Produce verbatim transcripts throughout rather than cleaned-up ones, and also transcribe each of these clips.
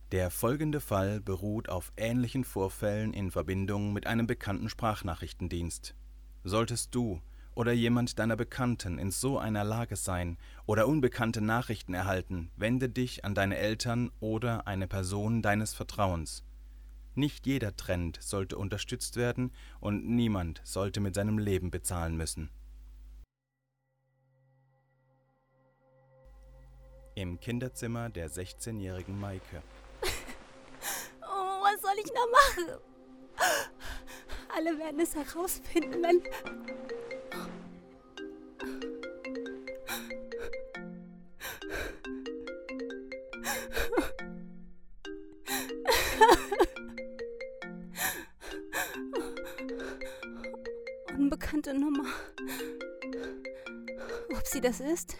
Der folgende Fall beruht auf ähnlichen Vorfällen in Verbindung mit einem bekannten Sprachnachrichtendienst. Solltest du oder jemand deiner Bekannten in so einer Lage sein oder unbekannte Nachrichten erhalten, wende dich an deine Eltern oder eine Person deines Vertrauens. Nicht jeder Trend sollte unterstützt werden und niemand sollte mit seinem Leben bezahlen müssen. Im Kinderzimmer der sechzehnjährigen Maike. Oh, was soll ich noch machen? Alle werden es herausfinden, wenn... Unbekannte Nummer. Ob sie das ist?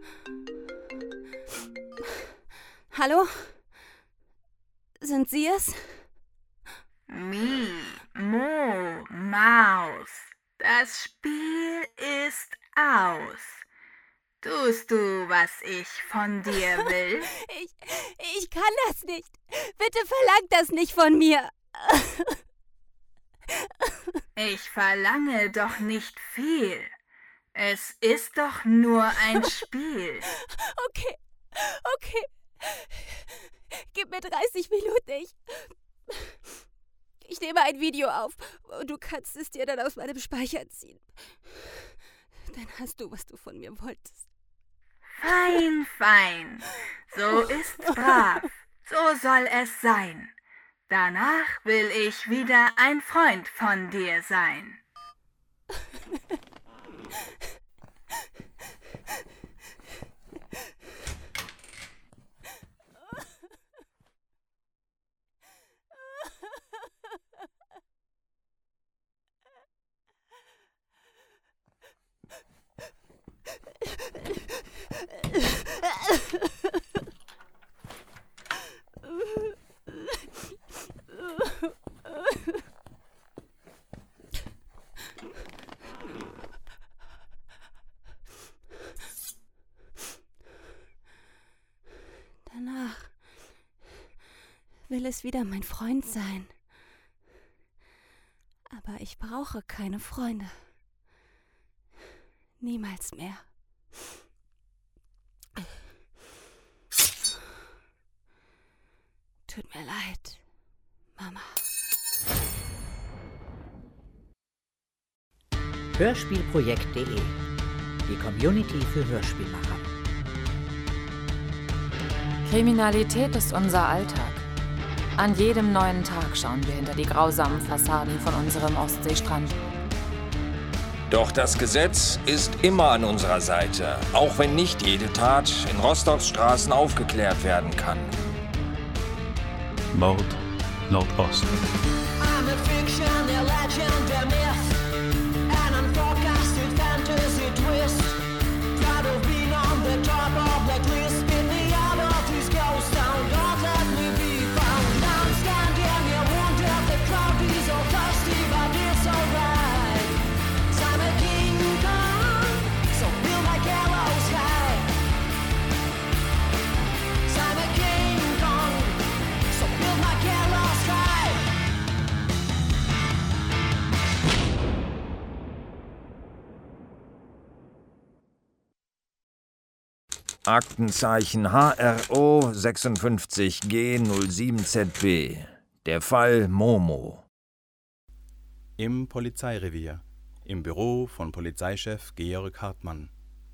Hallo? Sind Sie es? Mi, Mo, Maus. Das Spiel ist aus. Tust du, was ich von dir will? Ich, ich kann das nicht. Bitte verlangt das nicht von mir. Ich verlange doch nicht viel. Es ist doch nur ein Spiel. Okay, okay. Gib mir dreißig Minuten. Ich, ich nehme ein Video auf und du kannst es dir dann aus meinem Speicher ziehen. Dann hast du, was du von mir wolltest. Fein, fein. So ist's brav. So soll es sein. Danach will ich wieder ein Freund von dir sein. Danach will es wieder mein Freund sein. Aber ich brauche keine Freunde. Niemals mehr. Tut mir leid, Mama. Hörspielprojekt punkt de. Die Community für Hörspielmacher. Kriminalität ist unser Alltag. An jedem neuen Tag schauen wir hinter die grausamen Fassaden von unserem Ostseestrand. Doch das Gesetz ist immer an unserer Seite, auch wenn nicht jede Tat in Rostocks Straßen aufgeklärt werden kann. Mord Nordost. I'm a fiction, a legend, a myth, an unforecasted fantasy twist. Proud of being on the top of the list, in the art of this ghost town, don't let me be found. I'm standing here, wonder the crowd is so thirsty, but it's alright. So I'm a King Kong, so build my gallows high. So I'm a King Kong, so build my gallows high. Aktenzeichen H R O sechsundfünfzig G null sieben Z B. Der Fall Momo. Im Polizeirevier. Im Büro von Polizeichef Georg Hartmann.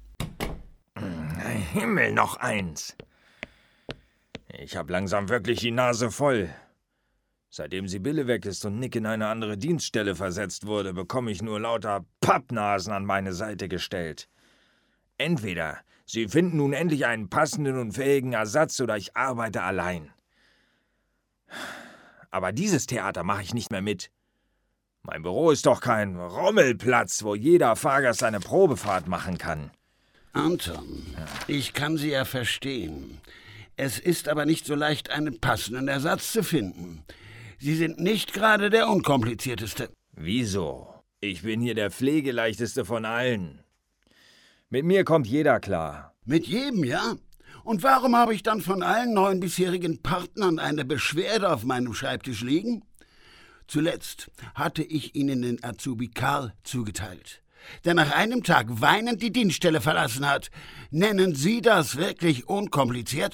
Himmel, noch eins. Ich hab langsam wirklich die Nase voll. Seitdem Sibylle weg ist und Nick in eine andere Dienststelle versetzt wurde, bekomme ich nur lauter Pappnasen an meine Seite gestellt. Entweder Sie finden nun endlich einen passenden und fähigen Ersatz oder ich arbeite allein. Aber dieses Theater mache ich nicht mehr mit. Mein Büro ist doch kein Rommelplatz, wo jeder Fahrgast seine Probefahrt machen kann. Anton, ich kann Sie ja verstehen. Es ist aber nicht so leicht, einen passenden Ersatz zu finden. Sie sind nicht gerade der unkomplizierteste. Wieso? Ich bin hier der pflegeleichteste von allen. Mit mir kommt jeder klar. Mit jedem, ja? Und warum habe ich dann von allen neuen bisherigen Partnern eine Beschwerde auf meinem Schreibtisch liegen? Zuletzt hatte ich Ihnen den Azubi Karl zugeteilt, der nach einem Tag weinend die Dienststelle verlassen hat. Nennen Sie das wirklich unkompliziert?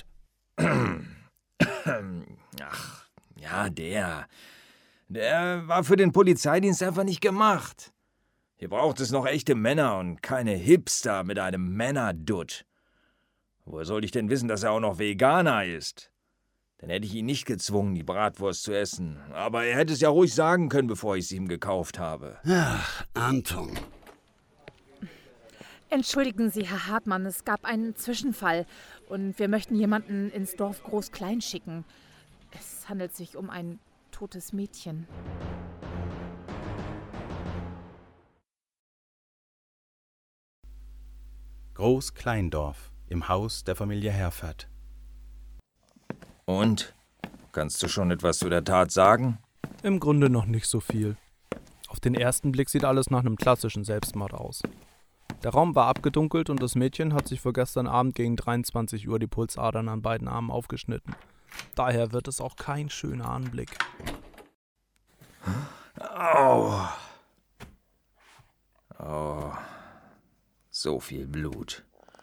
Ach, ja, der. Der war für den Polizeidienst einfach nicht gemacht. Hier braucht es noch echte Männer und keine Hipster mit einem Männerdutt. Woher soll ich denn wissen, dass er auch noch Veganer ist? Dann hätte ich ihn nicht gezwungen, die Bratwurst zu essen. Aber er hätte es ja ruhig sagen können, bevor ich es ihm gekauft habe. Ach, Anton. Entschuldigen Sie, Herr Hartmann, es gab einen Zwischenfall und wir möchten jemanden ins Dorf Groß-Klein schicken. Es handelt sich um ein totes Mädchen. Groß-Kleindorf, im Haus der Familie Herfert. Und? Kannst du schon etwas zu der Tat sagen? Im Grunde noch nicht so viel. Auf den ersten Blick sieht alles nach einem klassischen Selbstmord aus. Der Raum war abgedunkelt und das Mädchen hat sich vor gestern Abend gegen dreiundzwanzig Uhr die Pulsadern an beiden Armen aufgeschnitten. Daher wird es auch kein schöner Anblick. Au. Oh. So viel Blut.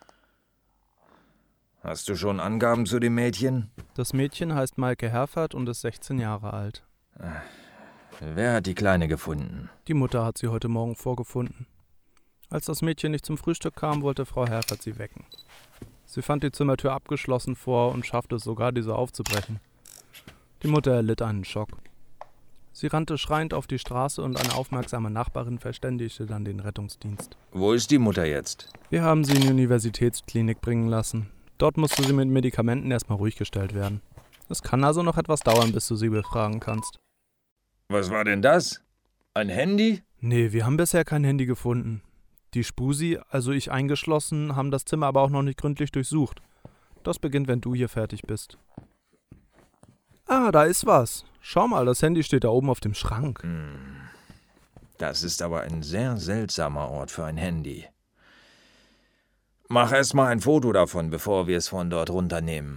Hast du schon Angaben zu dem Mädchen? Das Mädchen heißt Maike Herfert und ist sechzehn Jahre alt. Wer hat die Kleine gefunden? Die Mutter hat sie heute Morgen vorgefunden. Als das Mädchen nicht zum Frühstück kam, wollte Frau Herfert sie wecken. Sie fand die Zimmertür abgeschlossen vor und schaffte es sogar, diese aufzubrechen. Die Mutter erlitt einen Schock. Sie rannte schreiend auf die Straße und eine aufmerksame Nachbarin verständigte dann den Rettungsdienst. Wo ist die Mutter jetzt? Wir haben sie in die Universitätsklinik bringen lassen. Dort musste sie mit Medikamenten erstmal ruhig gestellt werden. Es kann also noch etwas dauern, bis du sie befragen kannst. Was war denn das? Ein Handy? Nee, wir haben bisher kein Handy gefunden. Die Spusi, also ich eingeschlossen, haben das Zimmer aber auch noch nicht gründlich durchsucht. Das beginnt, wenn du hier fertig bist. Ah, da ist was. Schau mal, das Handy steht da oben auf dem Schrank. Hm. Das ist aber ein sehr seltsamer Ort für ein Handy. Mach erst mal ein Foto davon, bevor wir es von dort runternehmen.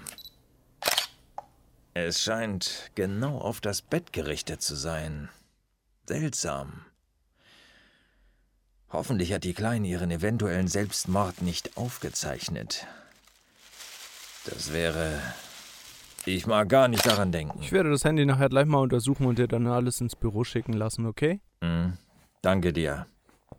Es scheint genau auf das Bett gerichtet zu sein. Seltsam. Hoffentlich hat die Kleine ihren eventuellen Selbstmord nicht aufgezeichnet. Das wäre... Ich mag gar nicht daran denken. Ich werde das Handy nachher gleich mal untersuchen und dir dann alles ins Büro schicken lassen, okay? Mhm. Danke dir.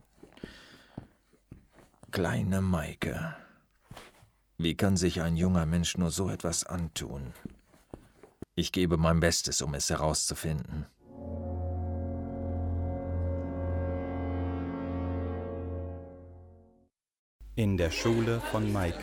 Kleine Maike. Wie kann sich ein junger Mensch nur so etwas antun? Ich gebe mein Bestes, um es herauszufinden. In der Schule von Maike.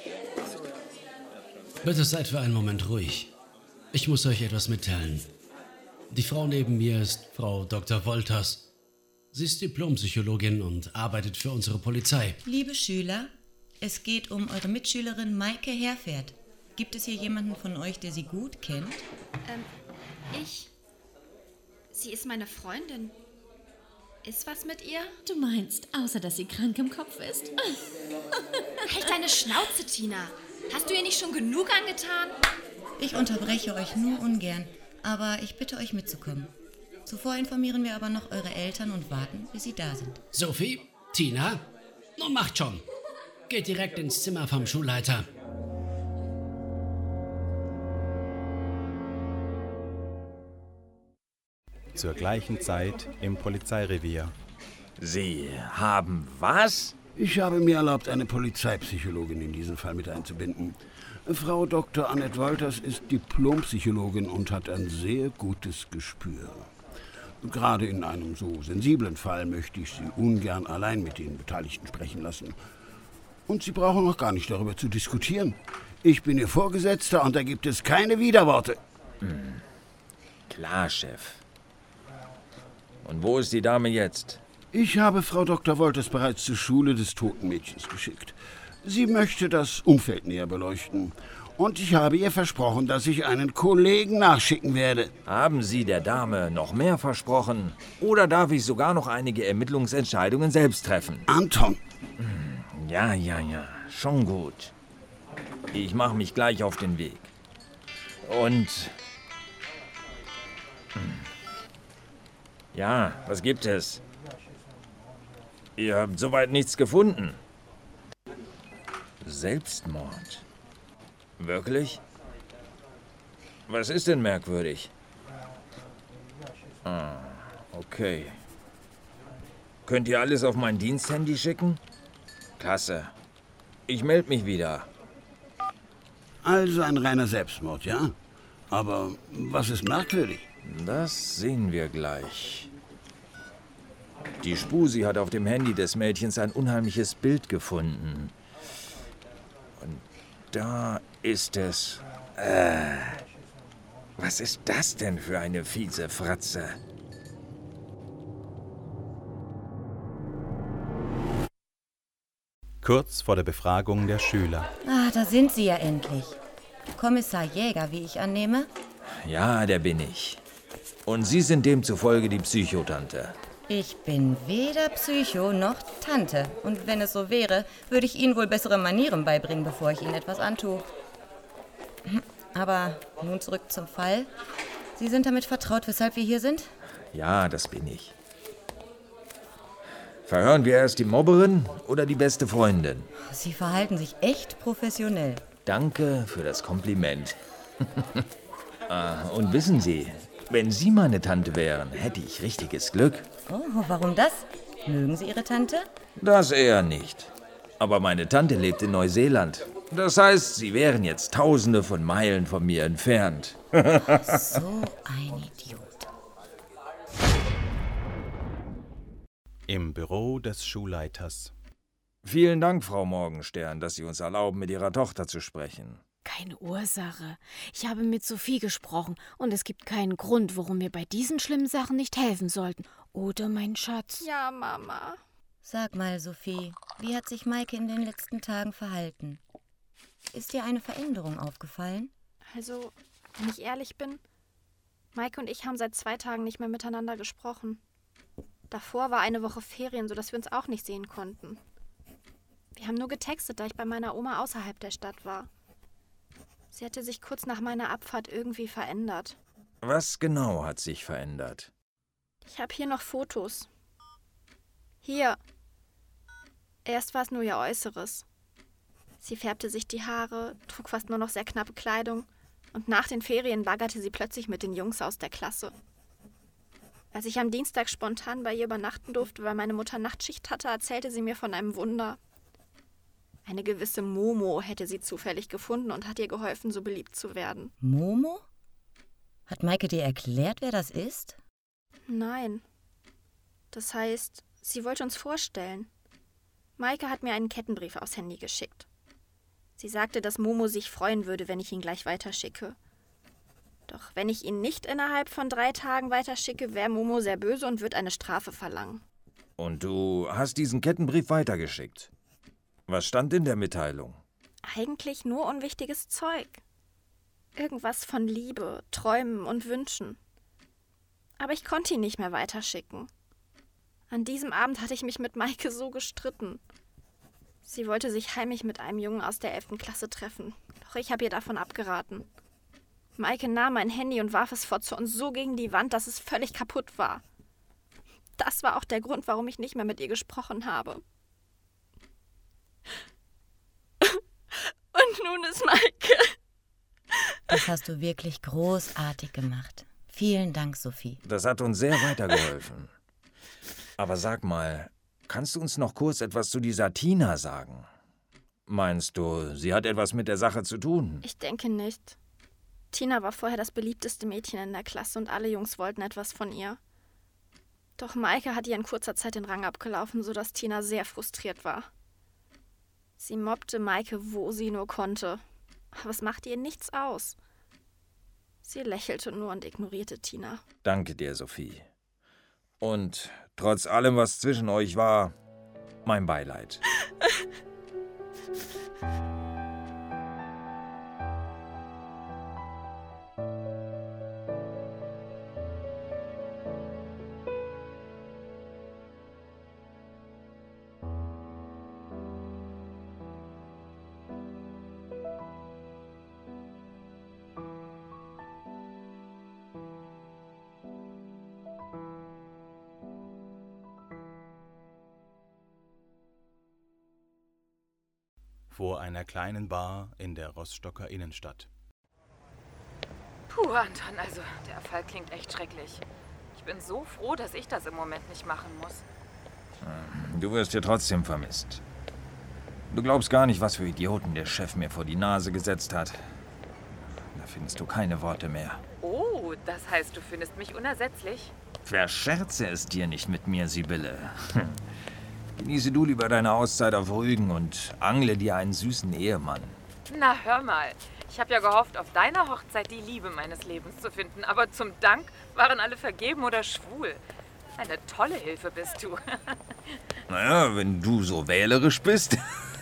Bitte seid für einen Moment ruhig. Ich muss euch etwas mitteilen. Die Frau neben mir ist Frau Doktor Wolters. Sie ist Diplompsychologin und arbeitet für unsere Polizei. Liebe Schüler, es geht um eure Mitschülerin Maike Herfert. Gibt es hier jemanden von euch, der sie gut kennt? Ähm, ich. Sie ist meine Freundin. Ist was mit ihr? Du meinst, außer dass sie krank im Kopf ist? Halt deine Schnauze, Tina. Hast du ihr nicht schon genug angetan? Ich unterbreche euch nur ungern, aber ich bitte euch mitzukommen. Zuvor informieren wir aber noch eure Eltern und warten, bis sie da sind. Sophie, Tina, nun macht schon. Geht direkt ins Zimmer vom Schulleiter. Zur gleichen Zeit im Polizeirevier. Sie haben was? Ich habe mir erlaubt, eine Polizeipsychologin in diesen Fall mit einzubinden. Frau Doktor Annette Wolters ist Diplompsychologin und hat ein sehr gutes Gespür. Gerade in einem so sensiblen Fall möchte ich Sie ungern allein mit den Beteiligten sprechen lassen. Und Sie brauchen noch gar nicht darüber zu diskutieren. Ich bin Ihr Vorgesetzter und da gibt es keine Widerworte. Hm. Klar, Chef. Und wo ist die Dame jetzt? Ich habe Frau Doktor Wolters bereits zur Schule des toten Mädchens geschickt. Sie möchte das Umfeld näher beleuchten. Und ich habe ihr versprochen, dass ich einen Kollegen nachschicken werde. Haben Sie der Dame noch mehr versprochen? Oder darf ich sogar noch einige Ermittlungsentscheidungen selbst treffen? Anton! Ja, ja, ja. Schon gut. Ich mache mich gleich auf den Weg. Und... Ja, was gibt es? Ihr habt soweit nichts gefunden. Selbstmord? Wirklich? Was ist denn merkwürdig? Ah, okay. Könnt ihr alles auf mein Diensthandy schicken? Klasse. Ich melde mich wieder. Also ein reiner Selbstmord, ja? Aber was ist merkwürdig? Das sehen wir gleich. Die Spusi hat auf dem Handy des Mädchens ein unheimliches Bild gefunden. Und da ist es... Äh, was ist das denn für eine fiese Fratze? Kurz vor der Befragung der Schüler. Ah, da sind Sie ja endlich. Kommissar Jäger, wie ich annehme? Ja, der bin ich. Und Sie sind demzufolge die Psychotante. Ich bin weder Psycho noch Tante. Und wenn es so wäre, würde ich Ihnen wohl bessere Manieren beibringen, bevor ich Ihnen etwas antue. Aber nun zurück zum Fall. Sie sind damit vertraut, weshalb wir hier sind? Ja, das bin ich. Verhören wir erst die Mobberin oder die beste Freundin? Sie verhalten sich echt professionell. Danke für das Kompliment. ah, und wissen Sie, wenn Sie meine Tante wären, hätte ich richtiges Glück. Oh, warum das? Mögen Sie Ihre Tante? Das eher nicht. Aber meine Tante lebt in Neuseeland. Das heißt, Sie wären jetzt tausende von Meilen von mir entfernt. So ein Idiot. Im Büro des Schulleiters. Vielen Dank, Frau Morgenstern, dass Sie uns erlauben, mit Ihrer Tochter zu sprechen. Keine Ursache. Ich habe mit Sophie gesprochen und es gibt keinen Grund, warum wir bei diesen schlimmen Sachen nicht helfen sollten. Oder, mein Schatz? Ja, Mama. Sag mal, Sophie, wie hat sich Maike in den letzten Tagen verhalten? Ist dir eine Veränderung aufgefallen? Also, wenn ich ehrlich bin, Maike und ich haben seit zwei Tagen nicht mehr miteinander gesprochen. Davor war eine Woche Ferien, sodass wir uns auch nicht sehen konnten. Wir haben nur getextet, da ich bei meiner Oma außerhalb der Stadt war. Sie hatte sich kurz nach meiner Abfahrt irgendwie verändert. Was genau hat sich verändert? Ich habe hier noch Fotos. Hier. Erst war es nur ihr Äußeres. Sie färbte sich die Haare, trug fast nur noch sehr knappe Kleidung und nach den Ferien baggerte sie plötzlich mit den Jungs aus der Klasse. Als ich am Dienstag spontan bei ihr übernachten durfte, weil meine Mutter Nachtschicht hatte, erzählte sie mir von einem Wunder. Eine gewisse Momo hätte sie zufällig gefunden und hat ihr geholfen, so beliebt zu werden. Momo? Hat Maike dir erklärt, wer das ist? Nein. Das heißt, sie wollte uns vorstellen. Maike hat mir einen Kettenbrief aufs Handy geschickt. Sie sagte, dass Momo sich freuen würde, wenn ich ihn gleich weiterschicke. Doch wenn ich ihn nicht innerhalb von drei Tagen weiterschicke, wäre Momo sehr böse und wird eine Strafe verlangen. Und du hast diesen Kettenbrief weitergeschickt. Was stand in der Mitteilung? Eigentlich nur unwichtiges Zeug. Irgendwas von Liebe, Träumen und Wünschen. Aber ich konnte ihn nicht mehr weiterschicken. An diesem Abend hatte ich mich mit Maike so gestritten. Sie wollte sich heimlich mit einem Jungen aus der elften Klasse treffen. Doch ich habe ihr davon abgeraten. Maike nahm mein Handy und warf es fort zu uns so gegen die Wand, dass es völlig kaputt war. Das war auch der Grund, warum ich nicht mehr mit ihr gesprochen habe. Und nun ist Maike. Das hast du wirklich großartig gemacht. Vielen Dank, Sophie. Das hat uns sehr weitergeholfen. Aber sag mal, kannst du uns noch kurz etwas zu dieser Tina sagen? Meinst du, sie hat etwas mit der Sache zu tun? Ich denke nicht. Tina war vorher das beliebteste Mädchen in der Klasse und alle Jungs wollten etwas von ihr. Doch Maike hat ihr in kurzer Zeit den Rang abgelaufen, sodass Tina sehr frustriert war. Sie mobbte Maike, wo sie nur konnte. Aber es machte ihr nichts aus. Sie lächelte nur und ignorierte Tina. Danke dir, Sophie. Und trotz allem, was zwischen euch war, mein Beileid. vor einer kleinen Bar in der Rostocker Innenstadt. Puh, Anton, also der Fall klingt echt schrecklich. Ich bin so froh, dass ich das im Moment nicht machen muss. Du wirst hier trotzdem vermisst. Du glaubst gar nicht, was für Idioten der Chef mir vor die Nase gesetzt hat. Da findest du keine Worte mehr. Oh, das heißt, du findest mich unersetzlich? Verscherze es dir nicht mit mir, Sibylle. Genieße du lieber deine Auszeit auf Rügen und angle dir einen süßen Ehemann. Na, hör mal. Ich habe ja gehofft, auf deiner Hochzeit die Liebe meines Lebens zu finden. Aber zum Dank waren alle vergeben oder schwul. Eine tolle Hilfe bist du. Naja, wenn du so wählerisch bist.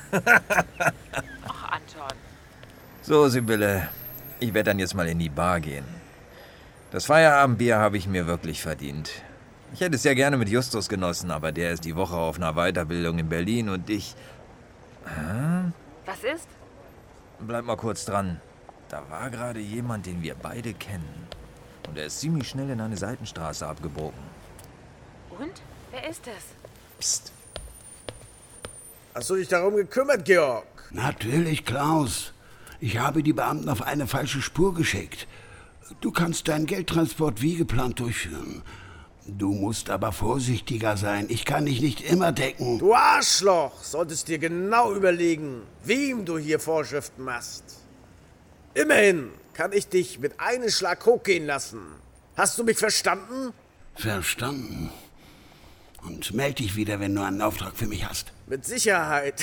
Ach, Anton. So, Sibylle, ich werde dann jetzt mal in die Bar gehen. Das Feierabendbier habe ich mir wirklich verdient. Ich hätte es ja gerne mit Justus genossen, aber der ist die Woche auf einer Weiterbildung in Berlin und ich... Hä? Was ist? Bleib mal kurz dran. Da war gerade jemand, den wir beide kennen. Und er ist ziemlich schnell in eine Seitenstraße abgebogen. Und? Wer ist es? Psst. Hast du dich darum gekümmert, Georg? Natürlich, Klaus. Ich habe die Beamten auf eine falsche Spur geschickt. Du kannst deinen Geldtransport wie geplant durchführen. Du musst aber vorsichtiger sein. Ich kann dich nicht immer decken. Du Arschloch! Solltest dir genau überlegen, wem du hier Vorschriften machst. Immerhin kann ich dich mit einem Schlag hochgehen lassen. Hast du mich verstanden? Verstanden. Und meld dich wieder, wenn du einen Auftrag für mich hast. Mit Sicherheit.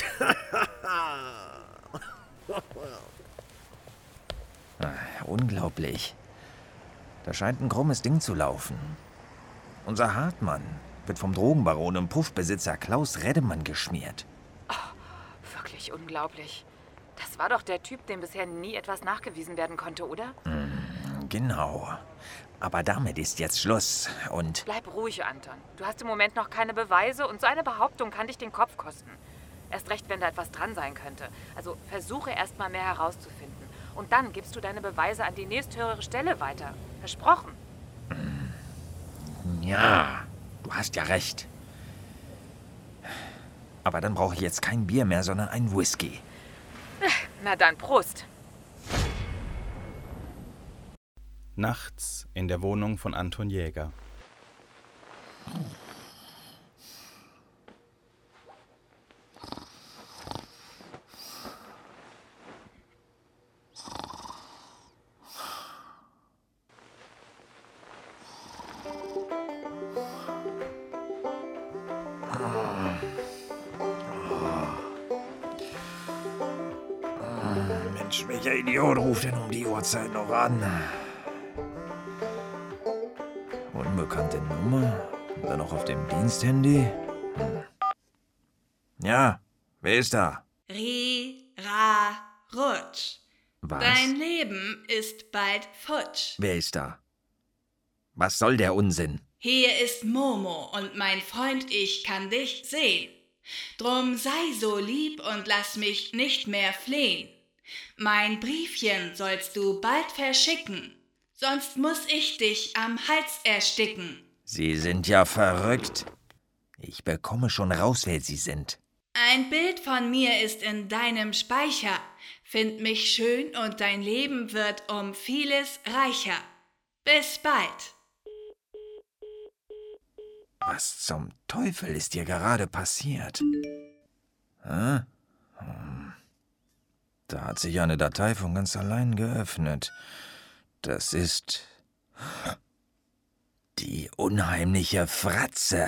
Ach, unglaublich. Da scheint ein krummes Ding zu laufen. Unser Hartmann wird vom Drogenbaron und Puffbesitzer Klaus Reddemann geschmiert. Oh, wirklich unglaublich. Das war doch der Typ, dem bisher nie etwas nachgewiesen werden konnte, oder? Mm, genau. Aber damit ist jetzt Schluss und... Bleib ruhig, Anton. Du hast im Moment noch keine Beweise und so eine Behauptung kann dich den Kopf kosten. Erst recht, wenn da etwas dran sein könnte. Also versuche erst mal mehr herauszufinden. Und dann gibst du deine Beweise an die nächsthöhere Stelle weiter. Versprochen. Ja, du hast ja recht. Aber dann brauche ich jetzt kein Bier mehr, sondern einen Whisky. Na dann, Prost. Nachts in der Wohnung von Anton Jäger. Mensch, welcher Idiot ruft denn um die Uhrzeit noch an? Unbekannte Nummer? Und dann noch auf dem Diensthandy? Hm. Ja, wer ist da? Ri, Ra, Rutsch. Was? Dein Leben ist bald futsch. Wer ist da? Was soll der Unsinn? Hier ist Momo und mein Freund, ich kann dich sehen. Drum sei so lieb und lass mich nicht mehr flehen. Mein Briefchen sollst du bald verschicken, sonst muss ich dich am Hals ersticken. Sie sind ja verrückt. Ich bekomme schon raus, wer Sie sind. Ein Bild von mir ist in deinem Speicher. Find mich schön und dein Leben wird um vieles reicher. Bis bald. Was zum Teufel ist dir gerade passiert? Hä? Hm. Da hat sich eine Datei von ganz allein geöffnet. Das ist... die unheimliche Fratze.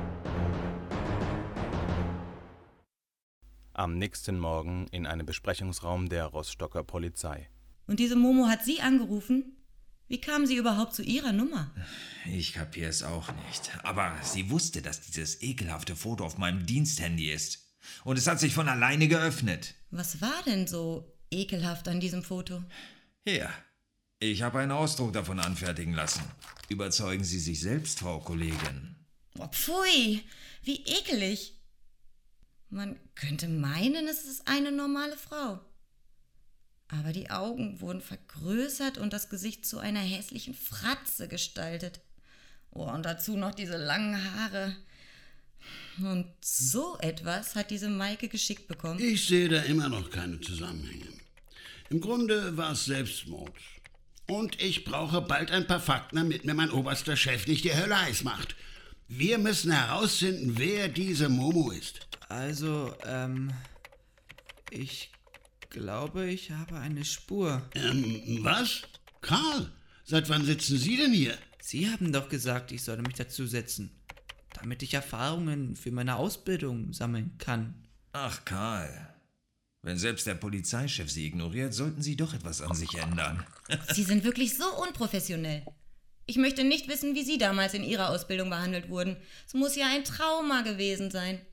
Am nächsten Morgen in einem Besprechungsraum der Rostocker Polizei. Und diese Momo hat Sie angerufen? Wie kam sie überhaupt zu Ihrer Nummer? Ich kapier's auch nicht. Aber sie wusste, dass dieses ekelhafte Foto auf meinem Diensthandy ist. Und es hat sich von alleine geöffnet. Was war denn so ekelhaft an diesem Foto? Hier, ich habe einen Ausdruck davon anfertigen lassen. Überzeugen Sie sich selbst, Frau Kollegin. Oh, pfui, wie ekelig. Man könnte meinen, es ist eine normale Frau. Aber die Augen wurden vergrößert und das Gesicht zu einer hässlichen Fratze gestaltet. Oh, und dazu noch diese langen Haare. Und so etwas hat diese Maike geschickt bekommen? Ich sehe da immer noch keine Zusammenhänge. Im Grunde war es Selbstmord. Und ich brauche bald ein paar Fakten, damit mir mein oberster Chef nicht die Hölle heiß macht. Wir müssen herausfinden, wer diese Momo ist. Also, ähm, ich glaube, ich habe eine Spur. Ähm, was? Karl, seit wann sitzen Sie denn hier? Sie haben doch gesagt, ich solle mich dazusetzen, damit ich Erfahrungen für meine Ausbildung sammeln kann. Ach, Karl. Wenn selbst der Polizeichef Sie ignoriert, sollten Sie doch etwas an sich ändern. Sie sind wirklich so unprofessionell. Ich möchte nicht wissen, wie Sie damals in Ihrer Ausbildung behandelt wurden. Es muss ja ein Trauma gewesen sein.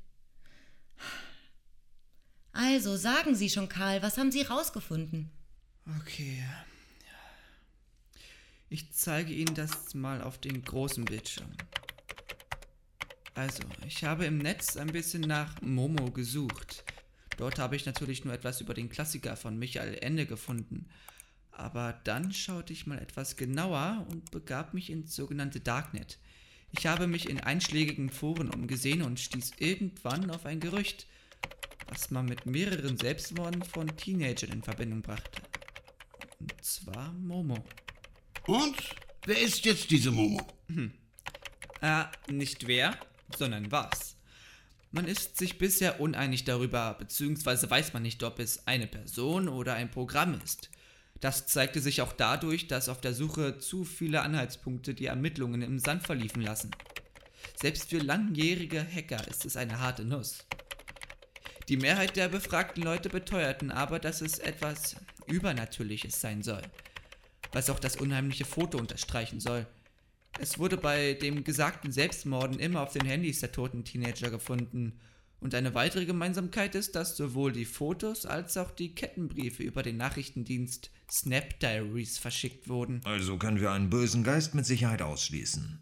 Also, sagen Sie schon, Karl, was haben Sie rausgefunden? Okay. Ich zeige Ihnen das mal auf den großen Bildschirm. Also, ich habe im Netz ein bisschen nach Momo gesucht. Dort habe ich natürlich nur etwas über den Klassiker von Michael Ende gefunden. Aber dann schaute ich mal etwas genauer und begab mich ins sogenannte Darknet. Ich habe mich in einschlägigen Foren umgesehen und stieß irgendwann auf ein Gerücht, was man mit mehreren Selbstmorden von Teenagern in Verbindung brachte. Und zwar Momo. Und? Wer ist jetzt diese Momo? Hm. Äh, nicht wer, sondern was. Man ist sich bisher uneinig darüber, beziehungsweise weiß man nicht, ob es eine Person oder ein Programm ist. Das zeigte sich auch dadurch, dass auf der Suche zu viele Anhaltspunkte die Ermittlungen im Sand verliefen lassen. Selbst für langjährige Hacker ist es eine harte Nuss. Die Mehrheit der befragten Leute beteuerten aber, dass es etwas Übernatürliches sein soll, was auch das unheimliche Foto unterstreichen soll. Es wurde bei dem gesagten Selbstmorden immer auf den Handys der toten Teenager gefunden. Und eine weitere Gemeinsamkeit ist, dass sowohl die Fotos als auch die Kettenbriefe über den Nachrichtendienst Snap Diaries verschickt wurden. Also können wir einen bösen Geist mit Sicherheit ausschließen.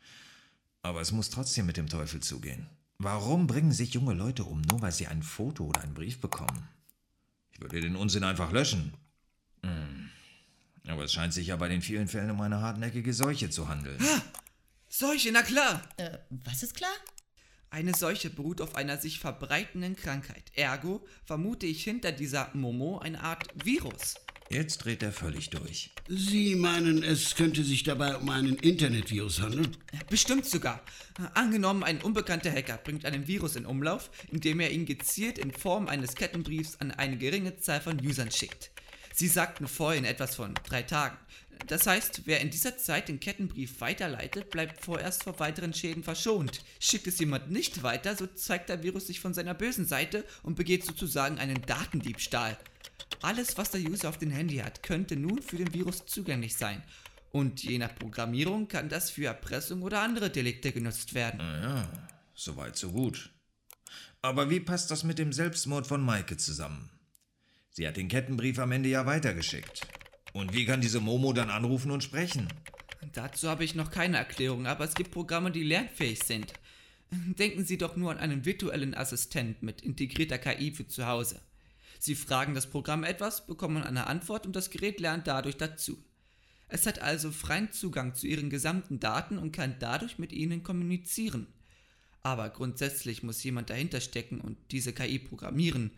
Aber es muss trotzdem mit dem Teufel zugehen. Warum bringen sich junge Leute um, nur weil sie ein Foto oder einen Brief bekommen? Ich würde den Unsinn einfach löschen. Hm. Aber es scheint sich ja bei den vielen Fällen um eine hartnäckige Seuche zu handeln. Ah, Seuche, na klar. Äh, was ist klar? Eine Seuche beruht auf einer sich verbreitenden Krankheit. Ergo vermute ich hinter dieser Momo eine Art Virus. Jetzt dreht er völlig durch. Sie meinen, es könnte sich dabei um einen Internetvirus handeln? Bestimmt sogar. Angenommen, ein unbekannter Hacker bringt einen Virus in Umlauf, indem er ihn gezielt in Form eines Kettenbriefs an eine geringe Zahl von Usern schickt. Sie sagten vorhin etwas von drei Tagen. Das heißt, wer in dieser Zeit den Kettenbrief weiterleitet, bleibt vorerst vor weiteren Schäden verschont. Schickt es jemand nicht weiter, so zeigt der Virus sich von seiner bösen Seite und begeht sozusagen einen Datendiebstahl. Alles, was der User auf dem Handy hat, könnte nun für den Virus zugänglich sein. Und je nach Programmierung kann das für Erpressung oder andere Delikte genutzt werden. Naja, soweit so gut. Aber wie passt das mit dem Selbstmord von Maike zusammen? Sie hat den Kettenbrief am Ende ja weitergeschickt. Und wie kann diese Momo dann anrufen und sprechen? Dazu habe ich noch keine Erklärung, aber es gibt Programme, die lernfähig sind. Denken Sie doch nur an einen virtuellen Assistent mit integrierter K I für zu Hause. Sie fragen das Programm etwas, bekommen eine Antwort und das Gerät lernt dadurch dazu. Es hat also freien Zugang zu Ihren gesamten Daten und kann dadurch mit Ihnen kommunizieren. Aber grundsätzlich muss jemand dahinter stecken und diese K I programmieren.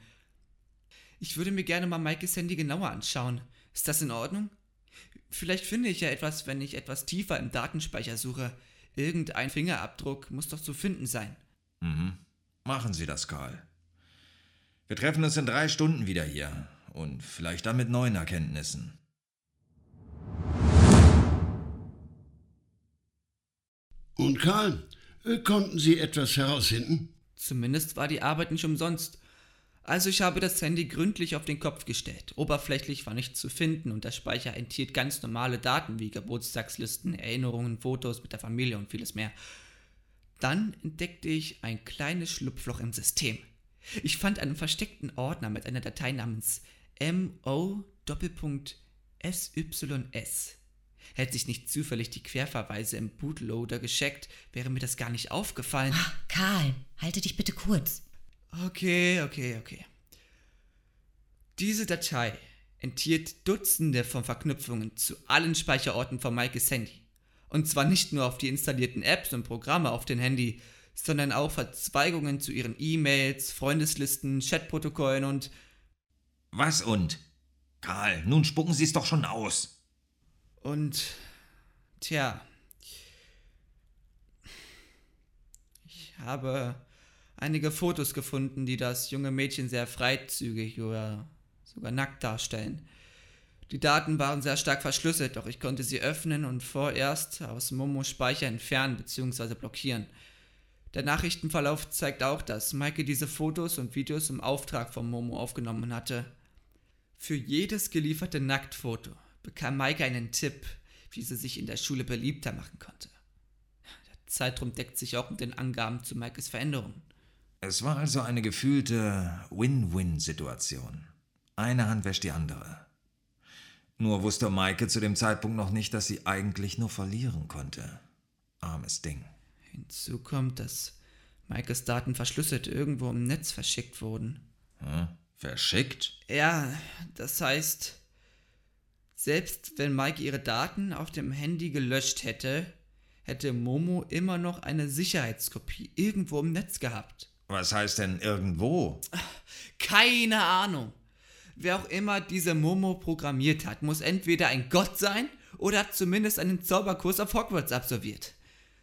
Ich würde mir gerne mal Maikes Handy genauer anschauen. Ist das in Ordnung? Vielleicht finde ich ja etwas, wenn ich etwas tiefer im Datenspeicher suche. Irgendein Fingerabdruck muss doch zu finden sein. Mhm. Machen Sie das, Karl. Wir treffen uns in drei Stunden wieder hier. Und vielleicht dann mit neuen Erkenntnissen. Und Karl, konnten Sie etwas herausfinden? Zumindest war die Arbeit nicht umsonst. Also ich habe das Handy gründlich auf den Kopf gestellt. Oberflächlich war nichts zu finden und der Speicher enthielt ganz normale Daten wie Geburtstagslisten, Erinnerungen, Fotos mit der Familie und vieles mehr. Dann entdeckte ich ein kleines Schlupfloch im System. Ich fand einen versteckten Ordner mit einer Datei namens M O S Y S. Hätte ich nicht zufällig die Querverweise im Bootloader gecheckt, wäre mir das gar nicht aufgefallen. Ach, Karl, halte dich bitte kurz. Okay, okay, okay. Diese Datei enthielt Dutzende von Verknüpfungen zu allen Speicherorten von Maikes Handy. Und zwar nicht nur auf die installierten Apps und Programme auf dem Handy, sondern auch Verzweigungen zu ihren E-Mails, Freundeslisten, Chatprotokollen und... Was und? Karl, nun spucken Sie es doch schon aus. Und, tja, ich habe einige Fotos gefunden, die das junge Mädchen sehr freizügig oder sogar nackt darstellen. Die Daten waren sehr stark verschlüsselt, doch ich konnte sie öffnen und vorerst aus Momos Speicher entfernen bzw. blockieren. Der Nachrichtenverlauf zeigt auch, dass Maike diese Fotos und Videos im Auftrag von Momo aufgenommen hatte. Für jedes gelieferte Nacktfoto bekam Maike einen Tipp, wie sie sich in der Schule beliebter machen konnte. Der Zeitraum deckt sich auch mit den Angaben zu Maikes Veränderungen. Es war also eine gefühlte Win-Win-Situation. Eine Hand wäscht die andere. Nur wusste Maike zu dem Zeitpunkt noch nicht, dass sie eigentlich nur verlieren konnte. Armes Ding. Hinzu kommt, dass Maikes Daten verschlüsselt irgendwo im Netz verschickt wurden. Hm? Verschickt? Ja, das heißt, selbst wenn Maike ihre Daten auf dem Handy gelöscht hätte, hätte Momo immer noch eine Sicherheitskopie irgendwo im Netz gehabt. Was heißt denn irgendwo? Keine Ahnung. Wer auch immer diese Momo programmiert hat, muss entweder ein Gott sein oder hat zumindest einen Zauberkurs auf Hogwarts absolviert.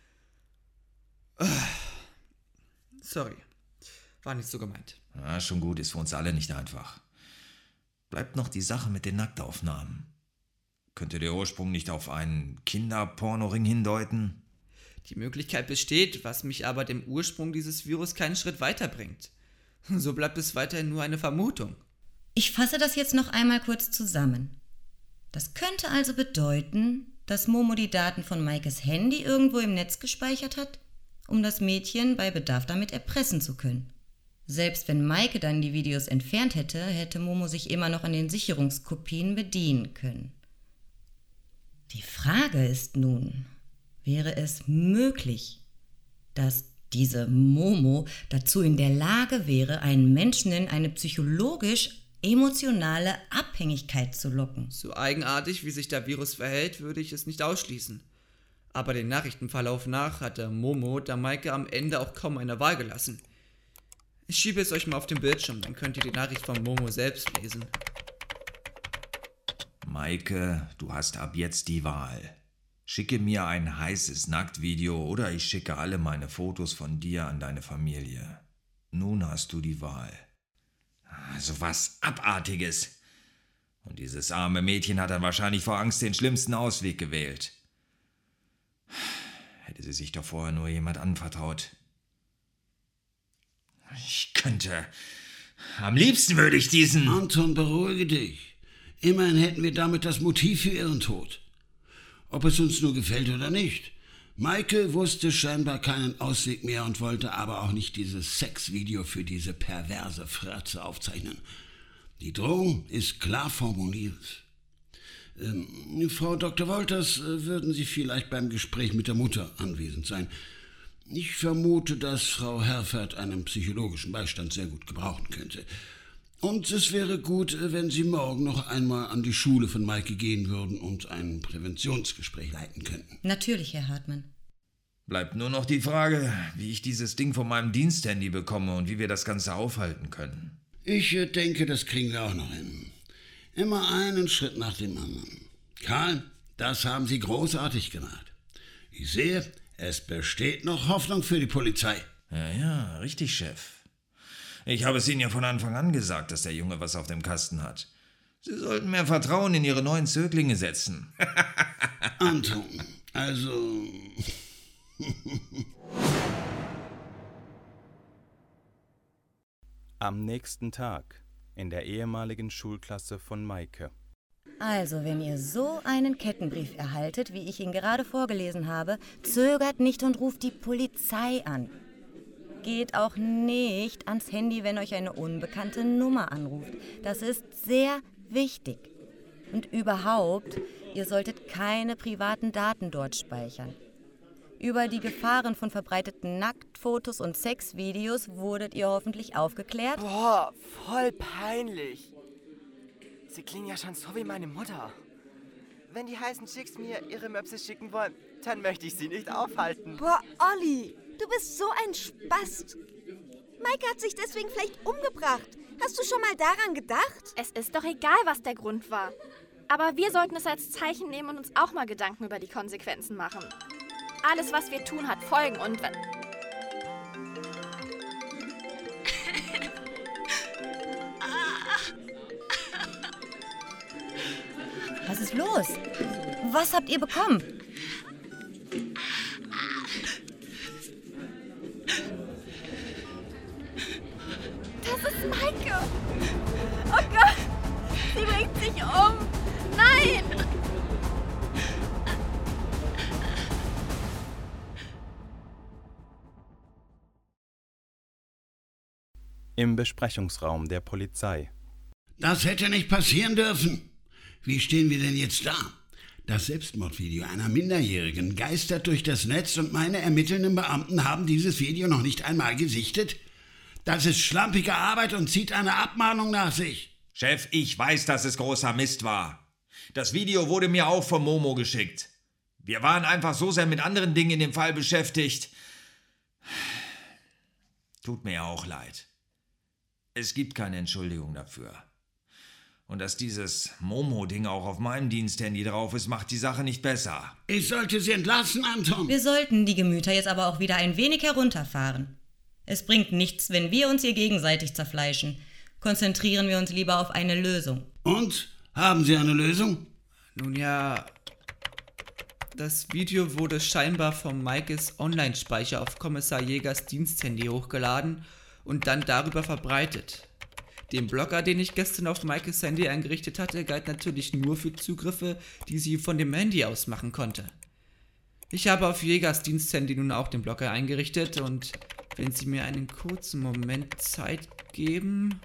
Sorry, war nicht so gemeint. Ja, schon gut, ist für uns alle nicht einfach. Bleibt noch die Sache mit den Nacktaufnahmen. Könnte der Ursprung nicht auf einen Kinderpornoring hindeuten? Die Möglichkeit besteht, was mich aber dem Ursprung dieses Virus keinen Schritt weiterbringt. So bleibt es weiterhin nur eine Vermutung. Ich fasse das jetzt noch einmal kurz zusammen. Das könnte also bedeuten, dass Momo die Daten von Maikes Handy irgendwo im Netz gespeichert hat, um das Mädchen bei Bedarf damit erpressen zu können. Selbst wenn Maike dann die Videos entfernt hätte, hätte Momo sich immer noch an den Sicherungskopien bedienen können. Die Frage ist nun, wäre es möglich, dass diese Momo dazu in der Lage wäre, einen Menschen in eine psychologisch-emotionale Abhängigkeit zu locken? So eigenartig, wie sich der Virus verhält, würde ich es nicht ausschließen. Aber den Nachrichtenverlauf nach hat der Momo der Maike am Ende auch kaum eine Wahl gelassen. Ich schiebe es euch mal auf den Bildschirm, dann könnt ihr die Nachricht von Momo selbst lesen. Maike, du hast ab jetzt die Wahl. Schicke mir ein heißes Nacktvideo oder ich schicke alle meine Fotos von dir an deine Familie. Nun hast du die Wahl. Also was Abartiges. Und dieses arme Mädchen hat dann wahrscheinlich vor Angst den schlimmsten Ausweg gewählt. Hätte sie sich doch vorher nur jemand anvertraut. Ich könnte... Am liebsten würde ich diesen... Anton, beruhige dich. Immerhin hätten wir damit das Motiv für ihren Tod. Ob es uns nur gefällt oder nicht. Maike wusste scheinbar keinen Ausweg mehr und wollte aber auch nicht dieses Sexvideo für diese perverse Fratze aufzeichnen. Die Drohung ist klar formuliert. Ähm, Frau Doktor Wolters, äh, würden Sie vielleicht beim Gespräch mit der Mutter anwesend sein? Ich vermute, dass Frau Herfert einen psychologischen Beistand sehr gut gebrauchen könnte. Und es wäre gut, wenn Sie morgen noch einmal an die Schule von Maike gehen würden und ein Präventionsgespräch leiten könnten. Natürlich, Herr Hartmann. Bleibt nur noch die Frage, wie ich dieses Ding von meinem Diensthandy bekomme und wie wir das Ganze aufhalten können. Ich äh, denke, das kriegen wir auch noch hin. Immer einen Schritt nach dem anderen. Karl, das haben Sie großartig gemacht. Ich sehe, es besteht noch Hoffnung für die Polizei. Ja, ja, richtig, Chef. Ich habe es Ihnen ja von Anfang an gesagt, dass der Junge was auf dem Kasten hat. Sie sollten mehr Vertrauen in Ihre neuen Zöglinge setzen. Anton, also... Am nächsten Tag in der ehemaligen Schulklasse von Maike. Also, wenn ihr so einen Kettenbrief erhaltet, wie ich ihn gerade vorgelesen habe, zögert nicht und ruft die Polizei an. Geht auch nicht ans Handy, wenn euch eine unbekannte Nummer anruft. Das ist sehr wichtig. Und überhaupt, ihr solltet keine privaten Daten dort speichern. Über die Gefahren von verbreiteten Nacktfotos und Sexvideos wurdet ihr hoffentlich aufgeklärt? Boah, voll peinlich. Sie klingen ja schon so wie meine Mutter. wenn die heißen Chicks mir ihre Möpse schicken wollen, dann möchte ich sie nicht aufhalten. Boah, Olli, du bist so ein Spast. Maike hat sich deswegen vielleicht umgebracht. Hast du schon mal daran gedacht? Es ist doch egal, was der Grund war. Aber wir sollten es als Zeichen nehmen und uns auch mal Gedanken über die Konsequenzen machen. Alles, was wir tun, hat Folgen und... Was ist los? Was habt ihr bekommen? Das ist Maike! Oh Gott! Sie bringt sich um! Nein! Im Besprechungsraum der Polizei. Das hätte nicht passieren dürfen. Wie stehen wir denn jetzt da? Das Selbstmordvideo einer Minderjährigen geistert durch das Netz und meine ermittelnden Beamten haben dieses Video noch nicht einmal gesichtet? Das ist schlampige Arbeit und zieht eine Abmahnung nach sich. Chef, ich weiß, dass es großer Mist war. Das Video wurde mir auch von Momo geschickt. Wir waren einfach so sehr mit anderen Dingen in dem Fall beschäftigt. Tut mir auch leid. Es gibt keine Entschuldigung dafür. Und dass dieses Momo-Ding auch auf meinem Diensthandy drauf ist, macht die Sache nicht besser. Ich sollte sie entlassen, Anton. Wir sollten die Gemüter jetzt aber auch wieder ein wenig herunterfahren. Es bringt nichts, wenn wir uns hier gegenseitig zerfleischen. Konzentrieren wir uns lieber auf eine Lösung. Und? Haben Sie eine Lösung? Nun ja, das Video wurde scheinbar vom Maikes Online-Speicher auf Kommissar Jägers Diensthandy hochgeladen und dann darüber verbreitet. Den Blocker, den ich gestern auf Maikes Handy eingerichtet hatte, galt natürlich nur für Zugriffe, die sie von dem Handy aus machen konnte. Ich habe auf Jägers Diensthandy nun auch den Blocker eingerichtet und wenn Sie mir einen kurzen Moment Zeit geben...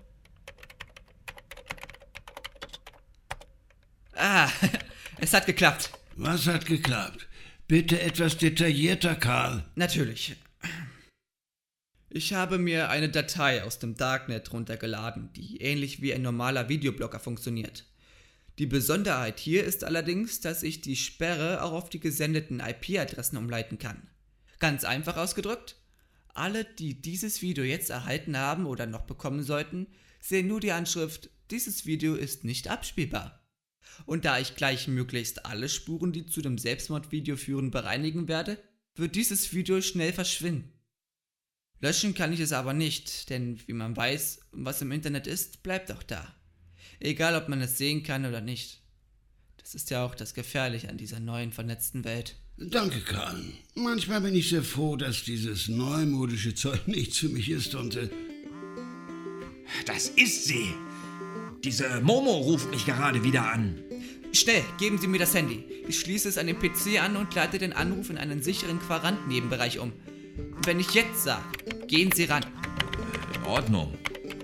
Ah, es hat geklappt. Was hat geklappt? Bitte etwas detaillierter, Karl. Natürlich. Ich habe mir eine Datei aus dem Darknet runtergeladen, die ähnlich wie ein normaler Videoblocker funktioniert. Die Besonderheit hier ist allerdings, dass ich die Sperre auch auf die gesendeten I P-Adressen umleiten kann. Ganz einfach ausgedrückt, alle, die dieses Video jetzt erhalten haben oder noch bekommen sollten, sehen nur die Anschrift, dieses Video ist nicht abspielbar. Und da ich gleich möglichst alle Spuren, die zu dem Selbstmordvideo führen, bereinigen werde, wird dieses Video schnell verschwinden. Löschen kann ich es aber nicht, denn wie man weiß, was im Internet ist, bleibt auch da. Egal, ob man es sehen kann oder nicht. Das ist ja auch das Gefährliche an dieser neuen, vernetzten Welt. Danke, Karl. Manchmal bin ich sehr froh, dass dieses neumodische Zeug nichts für mich ist und... Äh das ist sie! Diese Momo ruft mich gerade wieder an. Schnell, geben Sie mir das Handy. Ich schließe es an den P C an und leite den Anruf in einen sicheren Quarantennebenbereich um. Wenn ich jetzt sage, gehen Sie ran. In Ordnung.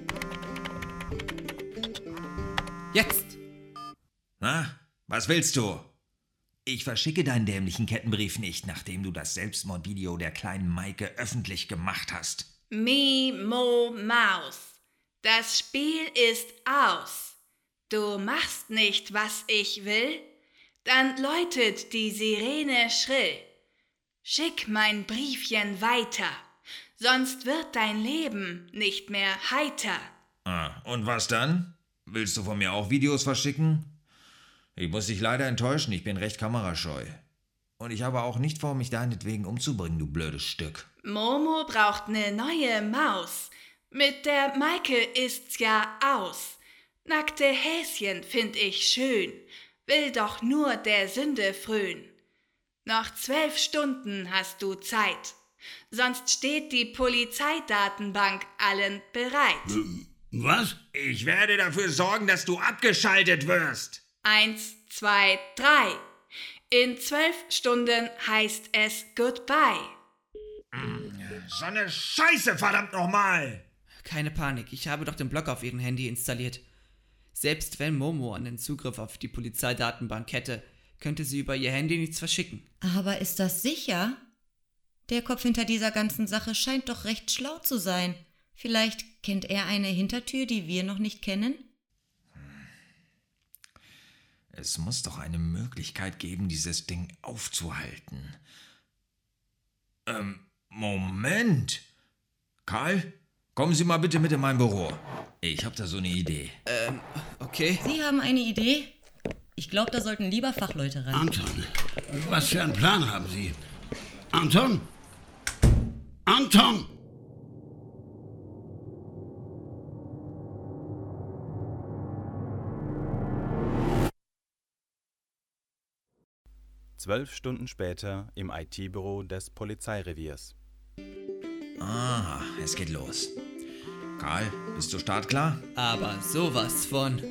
Jetzt! Na, was willst du? Ich verschicke deinen dämlichen Kettenbrief nicht, nachdem du das Selbstmordvideo der kleinen Maike öffentlich gemacht hast. Mi, Mo, Maus. Das Spiel ist aus. Du machst nicht, was ich will? Dann läutet die Sirene schrill. Schick mein Briefchen weiter, sonst wird dein Leben nicht mehr heiter. Ah, und was dann? Willst du von mir auch Videos verschicken? Ich muss dich leider enttäuschen, ich bin recht kamerascheu. Und ich habe auch nicht vor, mich deinetwegen umzubringen, du blödes Stück. Momo braucht ne neue Maus. Mit der Maike ist's ja aus. Nackte Häschen find ich schön, will doch nur der Sünde fröhn. Noch zwölf Stunden hast du Zeit, sonst steht die Polizeidatenbank allen bereit. Was? Ich werde dafür sorgen, dass du abgeschaltet wirst. Eins, zwei, drei. In zwölf Stunden heißt es Goodbye. So eine Scheiße, verdammt nochmal! Keine Panik, ich habe doch den Blocker auf Ihrem Handy installiert. Selbst wenn Momo einen Zugriff auf die Polizeidatenbank hätte, könnte sie über ihr Handy nichts verschicken. Aber ist das sicher? Der Kopf hinter dieser ganzen Sache scheint doch recht schlau zu sein. Vielleicht kennt er eine Hintertür, die wir noch nicht kennen? Es muss doch eine Möglichkeit geben, dieses Ding aufzuhalten. Ähm, Moment. Karl, kommen Sie mal bitte mit in mein Büro. Ich habe da so eine Idee. Ähm, okay. Sie haben eine Idee? Ich glaube, da sollten lieber Fachleute ran. Anton, was für einen Plan haben Sie? Anton? Anton! Zwölf Stunden später im I T-Büro des Polizeireviers. Ah, es geht los. Karl, bist du startklar? Aber sowas von.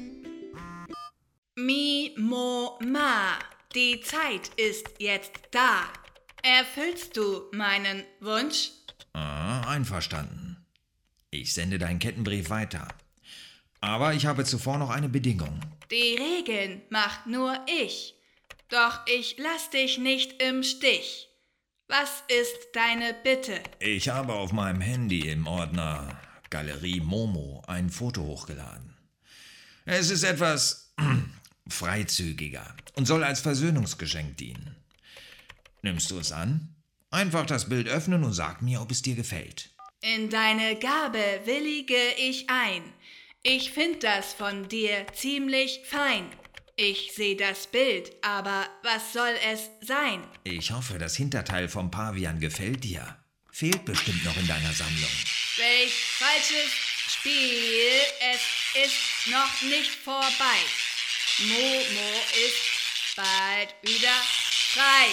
Mi, mo, ma. Die Zeit ist jetzt da. Erfüllst du meinen Wunsch? Ah, einverstanden. Ich sende deinen Kettenbrief weiter. Aber ich habe zuvor noch eine Bedingung. Die Regeln macht nur ich. Doch ich lass dich nicht im Stich. Was ist deine Bitte? Ich habe auf meinem Handy im Ordner Galerie Momo ein Foto hochgeladen. Es ist etwas freizügiger und soll als Versöhnungsgeschenk dienen. Nimmst du es an? Einfach das Bild öffnen und sag mir, ob es dir gefällt. In deine Gabe willige ich ein. Ich find das von dir ziemlich fein. Ich seh das Bild, aber was soll es sein? Ich hoffe, das Hinterteil vom Pavian gefällt dir. Fehlt bestimmt noch in deiner Sammlung. Welch falsches Spiel, es ist noch nicht vorbei. Momo ist bald wieder frei.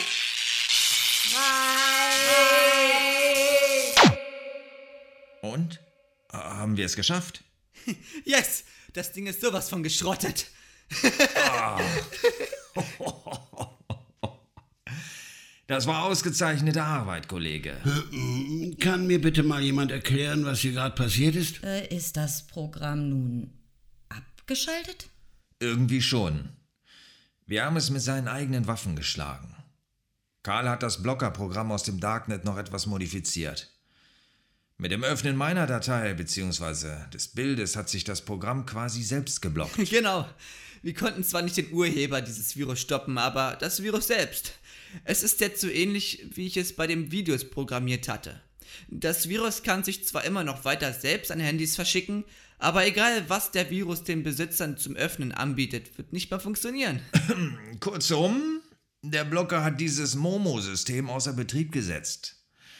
Frei! Und? Haben wir es geschafft? Yes! Das Ding ist sowas von geschrottet. Ah. Das war ausgezeichnete Arbeit, Kollege. Kann mir bitte mal jemand erklären, was hier gerade passiert ist? Äh, ist das Programm nun abgeschaltet? Irgendwie schon. Wir haben es mit seinen eigenen Waffen geschlagen. Karl hat das Blockerprogramm aus dem Darknet noch etwas modifiziert. Mit dem Öffnen meiner Datei bzw. des Bildes hat sich das Programm quasi selbst geblockt. Genau. Wir konnten zwar nicht den Urheber dieses Virus stoppen, aber das Virus selbst. Es ist jetzt so ähnlich, wie ich es bei den Videos programmiert hatte. Das Virus kann sich zwar immer noch weiter selbst an Handys verschicken, aber egal, was der Virus den Besitzern zum Öffnen anbietet, wird nicht mehr funktionieren. Kurzum, der Blocker hat dieses Momo-System außer Betrieb gesetzt.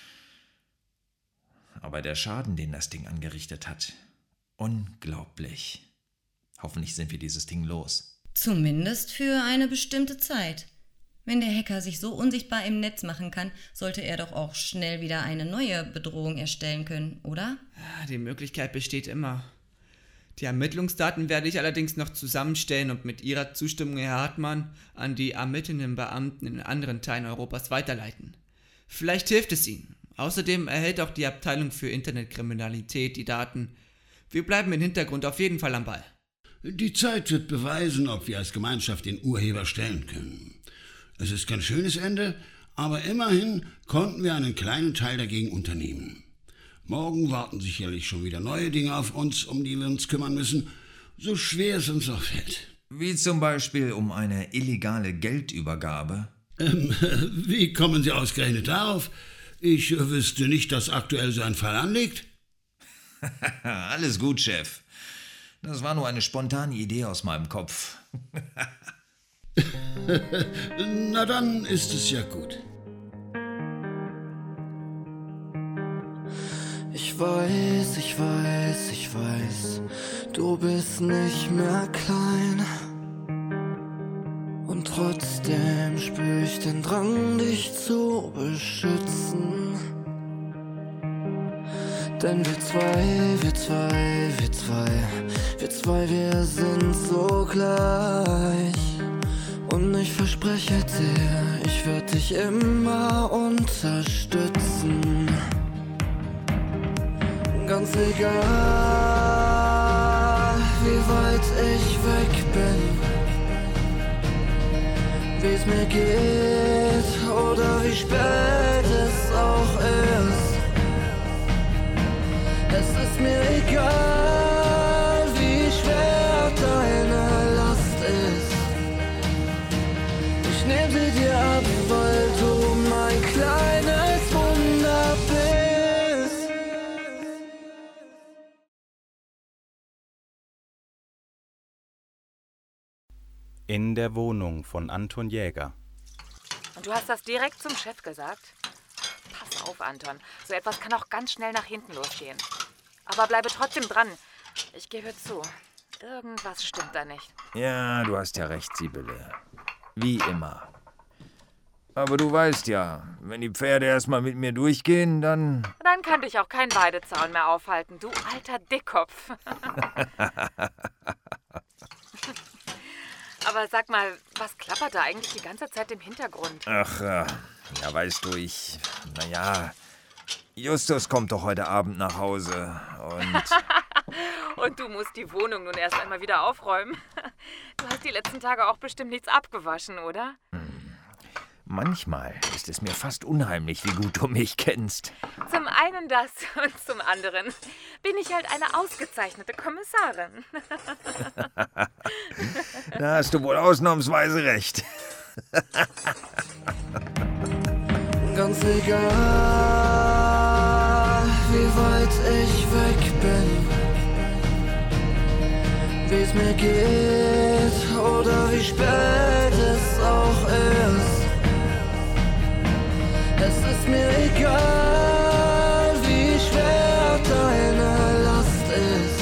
Aber der Schaden, den das Ding angerichtet hat, unglaublich. Hoffentlich sind wir dieses Ding los. Zumindest für eine bestimmte Zeit. Wenn der Hacker sich so unsichtbar im Netz machen kann, sollte er doch auch schnell wieder eine neue Bedrohung erstellen können, oder? Die Möglichkeit besteht immer. Die Ermittlungsdaten werde ich allerdings noch zusammenstellen und mit Ihrer Zustimmung, Herr Hartmann, an die ermittelnden Beamten in anderen Teilen Europas weiterleiten. Vielleicht hilft es Ihnen. Außerdem erhält auch die Abteilung für Internetkriminalität die Daten. Wir bleiben im Hintergrund auf jeden Fall am Ball. Die Zeit wird beweisen, ob wir als Gemeinschaft den Urheber stellen können. Es ist kein schönes Ende, aber immerhin konnten wir einen kleinen Teil dagegen unternehmen. Morgen warten sicherlich schon wieder neue Dinge auf uns, um die wir uns kümmern müssen, so schwer es uns auch fällt. Wie zum Beispiel um eine illegale Geldübergabe. Ähm, wie kommen Sie ausgerechnet darauf? Ich wüsste nicht, dass aktuell so ein Fall anliegt. Alles gut, Chef. Das war nur eine spontane Idee aus meinem Kopf. Na dann ist es ja gut. Ich weiß, ich weiß, ich weiß, du bist nicht mehr klein. Und trotzdem spür ich den Drang, dich zu beschützen. Denn wir zwei, wir zwei, wir zwei, wir zwei, wir sind so gleich. Und ich verspreche dir, ich werde dich immer unterstützen. Ganz egal, wie weit ich weg bin, wie es mir geht oder wie spät es auch ist. Es ist mir egal, wie schwer deine Last ist. In der Wohnung von Anton Jäger. Und du hast das direkt zum Chef gesagt? Pass auf, Anton. So etwas kann auch ganz schnell nach hinten losgehen. Aber bleibe trotzdem dran. Ich gebe zu, irgendwas stimmt da nicht. Ja, du hast ja recht, Sibylle. Wie immer. Aber du weißt ja, wenn die Pferde erstmal mit mir durchgehen, dann... Dann kann dich auch kein Weidezaun mehr aufhalten, du alter Dickkopf. Aber sag mal, was klappert da eigentlich die ganze Zeit im Hintergrund? Ach, äh, ja, weißt du, ich... Naja, Justus kommt doch heute Abend nach Hause und... Und du musst die Wohnung nun erst einmal wieder aufräumen. Du hast die letzten Tage auch bestimmt nichts abgewaschen, oder? Manchmal ist es mir fast unheimlich, wie gut du mich kennst. Zum einen das und zum anderen bin ich halt eine ausgezeichnete Kommissarin. Da hast du wohl ausnahmsweise recht. Ganz egal, wie weit ich weg bin, wie es mir geht oder wie spät es auch ist. Es ist mir egal, wie schwer deine Last ist.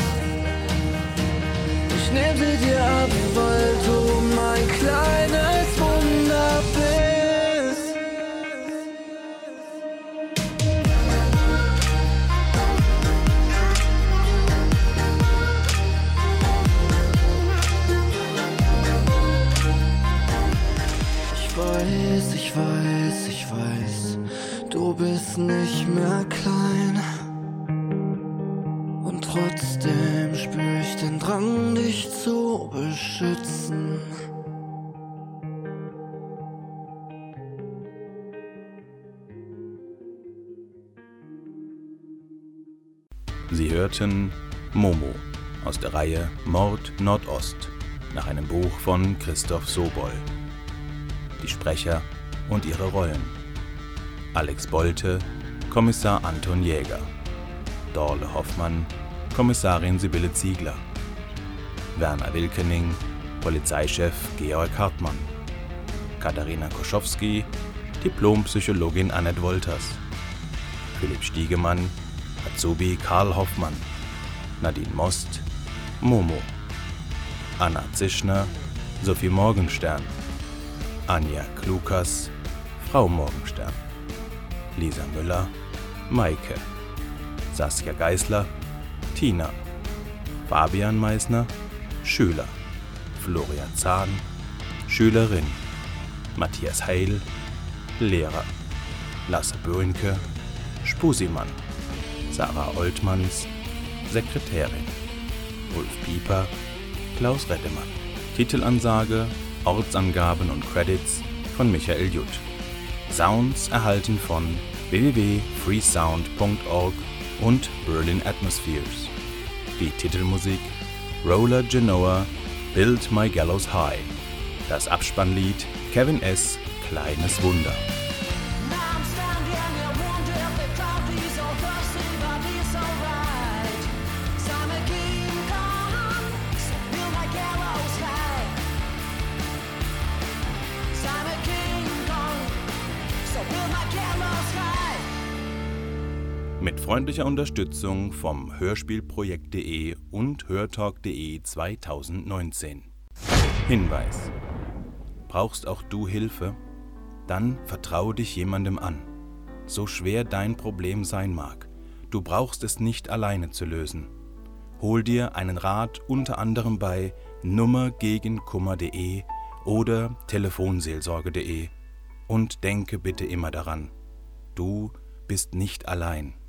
Ich nehm sie dir ab, weil du mein kleines Wunder bist. Ich weiß, ich weiß, ich weiß, du bist nicht mehr klein. Und trotzdem spür ich den Drang, dich zu beschützen. Sie hörten Momo aus der Reihe Mord Nordost nach einem Buch von Christoph Sobol. Die Sprecher und ihre Rollen: Alex Bolte, Kommissar Anton Jäger; Dorle Hoffmann, Kommissarin Sibylle Ziegler; Werner Wilkening, Polizeichef Georg Hartmann; Katharina Koschowski, Diplompsychologin Annette Wolters; Philipp Stiegemann, Azubi Karl Hoffmann; Nadine Most, Momo; Anna Zischner, Sophie Morgenstern; Anja Klukas, Frau Morgenstern; Lisa Müller, Maike; Saskia Geisler, Tina; Fabian Meissner, Schüler; Florian Zahn, Schülerin; Matthias Heil, Lehrer; Lasse Böhnke, Spusimann; Sarah Oltmanns, Sekretärin; Ulf Pieper, Klaus Rettemann. Titelansage, Ortsangaben und Credits von Michael Jutt. Sounds erhalten von w w w punkt freesound punkt org und Berlin Atmospheres. Die Titelmusik Roller Genoa, Build My Gallows High. Das Abspannlied Kevin S. Kleines Wunder. Mit freundlicher Unterstützung vom Hörspielprojekt punkt de und hörtalk punkt de zweitausendneunzehn. Hinweis: Brauchst auch du Hilfe? Dann vertraue dich jemandem an. So schwer dein Problem sein mag, du brauchst es nicht alleine zu lösen. Hol dir einen Rat unter anderem bei nummergegenkummer punkt de oder telefonseelsorge punkt de und denke bitte immer daran: Du bist nicht allein.